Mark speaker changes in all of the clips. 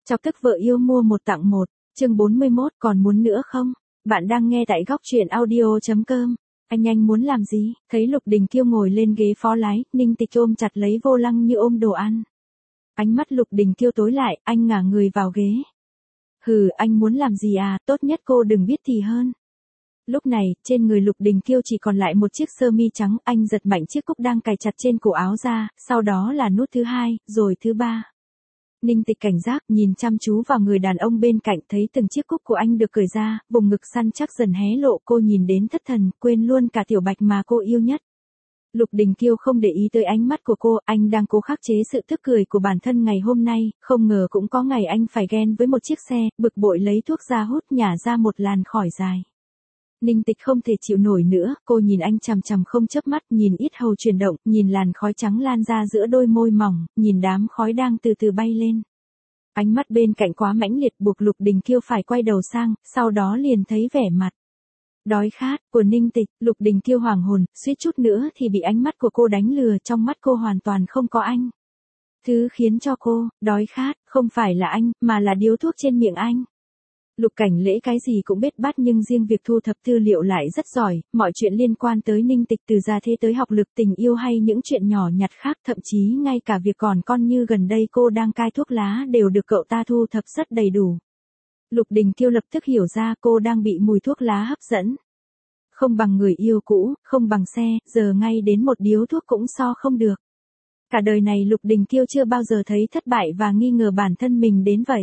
Speaker 1: Chọc tức vợ yêu mua một tặng một, chương 41, còn muốn nữa không? Bạn đang nghe tại góc truyện audio.com. Anh muốn làm gì? Thấy Lục Đình Kiêu ngồi lên ghế phó lái, Ninh Tịch ôm chặt lấy vô lăng như ôm đồ ăn. Ánh mắt Lục Đình Kiêu tối lại, anh ngả người vào ghế. Hừ, anh muốn làm gì à, tốt nhất cô đừng biết thì hơn. Lúc này, trên người Lục Đình Kiêu chỉ còn lại một chiếc sơ mi trắng, anh giật mạnh chiếc cúc đang cài chặt trên cổ áo ra, sau đó là nút thứ hai, rồi thứ ba. Ninh Tịch cảnh giác, nhìn chăm chú vào người đàn ông bên cạnh, thấy từng chiếc cúc của anh được cởi ra, vùng ngực săn chắc dần hé lộ, cô nhìn đến thất thần, quên luôn cả Tiểu Bạch mà cô yêu nhất. Lục Đình Kiêu không để ý tới ánh mắt của cô, anh đang cố khắc chế sự tức cười của bản thân ngày hôm nay, không ngờ cũng có ngày anh phải ghen với một chiếc xe, bực bội lấy thuốc ra hút nhả ra một làn khói dài. Ninh Tịch không thể chịu nổi nữa, cô nhìn anh chằm chằm không chớp mắt, nhìn yết hầu chuyển động, nhìn làn khói trắng lan ra giữa đôi môi mỏng, nhìn đám khói đang từ từ bay lên. Ánh mắt bên cạnh quá mãnh liệt buộc Lục Đình Kiêu phải quay đầu sang, sau đó liền thấy vẻ mặt đói khát của Ninh Tịch. Lục Đình Kiêu hoảng hồn, suýt chút nữa thì bị ánh mắt của cô đánh lừa, trong mắt cô hoàn toàn không có anh. Thứ khiến cho cô đói khát không phải là anh, mà là điếu thuốc trên miệng anh. Lục Cảnh Lễ cái gì cũng biết bắt, nhưng riêng việc thu thập tư liệu lại rất giỏi, mọi chuyện liên quan tới Ninh Tịch từ gia thế tới học lực, tình yêu hay những chuyện nhỏ nhặt khác, thậm chí ngay cả việc còn con như gần đây cô đang cai thuốc lá đều được cậu ta thu thập rất đầy đủ. Lục Đình Kiêu lập tức hiểu ra cô đang bị mùi thuốc lá hấp dẫn. Không bằng người yêu cũ, không bằng xe, giờ ngay đến một điếu thuốc cũng so không được. Cả đời này Lục Đình Kiêu chưa bao giờ thấy thất bại và nghi ngờ bản thân mình đến vậy.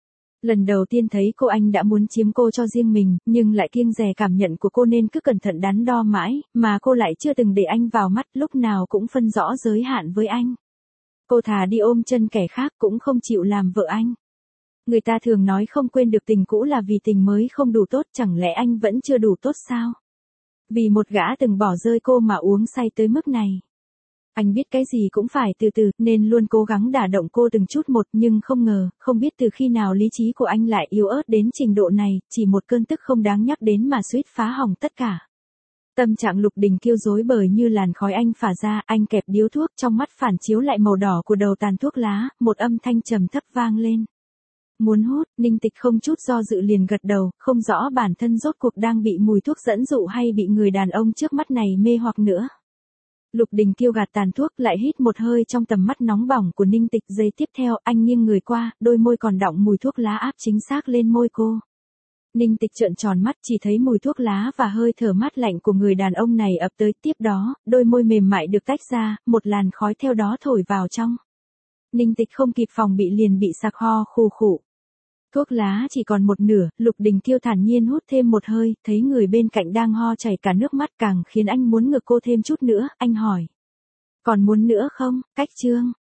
Speaker 1: Lần đầu tiên thấy cô anh đã muốn chiếm cô cho riêng mình, nhưng lại kiêng dè cảm nhận của cô nên cứ cẩn thận đắn đo mãi, mà cô lại chưa từng để anh vào mắt, lúc nào cũng phân rõ giới hạn với anh. Cô thà đi ôm chân kẻ khác cũng không chịu làm vợ anh. Người ta thường nói không quên được tình cũ là vì tình mới không đủ tốt, chẳng lẽ anh vẫn chưa đủ tốt sao? Vì một gã từng bỏ rơi cô mà uống say tới mức này. Anh biết cái gì cũng phải từ từ, nên luôn cố gắng đả động cô từng chút một, nhưng không ngờ, không biết từ khi nào lý trí của anh lại yếu ớt đến trình độ này, chỉ một cơn tức không đáng nhắc đến mà suýt phá hỏng tất cả. Tâm trạng Lục Đình Kiêu rối bời như làn khói anh phả ra, anh kẹp điếu thuốc, trong mắt phản chiếu lại màu đỏ của đầu tàn thuốc lá, một âm thanh trầm thấp vang lên. Muốn hút, Ninh Tịch không chút do dự liền gật đầu, không rõ bản thân rốt cuộc đang bị mùi thuốc dẫn dụ hay bị người đàn ông trước mắt này mê hoặc nữa. Lục Đình Kiêu gạt tàn thuốc lại hít một hơi trong tầm mắt nóng bỏng của Ninh Tịch, giây tiếp theo anh nghiêng người qua, đôi môi còn đọng mùi thuốc lá áp chính xác lên môi cô. Ninh Tịch trợn tròn mắt, chỉ thấy mùi thuốc lá và hơi thở mát lạnh của người đàn ông này ập tới, tiếp đó, đôi môi mềm mại được tách ra, một làn khói theo đó thổi vào trong. Ninh Tịch không kịp phòng bị liền bị sặc ho khù khụ. Thuốc lá chỉ còn một nửa, Lục Đình Kiêu thản nhiên hút thêm một hơi, thấy người bên cạnh đang ho chảy cả nước mắt càng khiến anh muốn ngược cô thêm chút nữa, anh hỏi. Còn muốn nữa không, cách chương.